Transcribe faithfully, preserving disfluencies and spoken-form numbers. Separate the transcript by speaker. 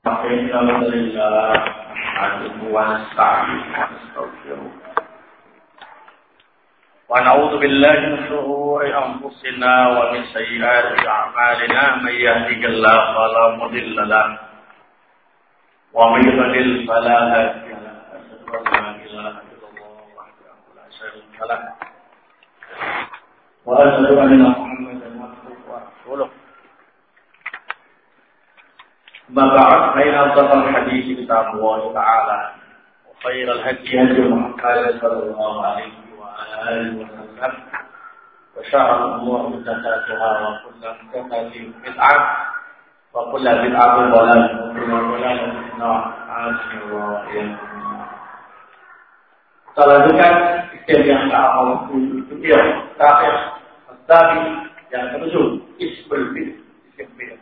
Speaker 1: الحمد لله نحمده ونستعينه ونستغفره ونعوذ بالله من شرور أنفسنا ومن سيئات أعمالنا من يهده الله فلا مضل له ومن يضلل فلا هادي له أشهد أن لا إله إلا الله وحده لا شريك له وأشهد أن محمدا عبده ورسوله ما بعد فإن أصدق الحديث كتاب الله تعالى وخير الهدي هدي محمد صلى الله عليه وعلى آله وسلم وشر الأمور محدثاتها وكل محدثة بدعة وكل بدعة ضلالة وكل ضلالة في النار أعاذني الله وإياكم. Selanjutnya istilah yang keempat itu dia terakhir, tapi yang ketujuh isbul bil istiqbal.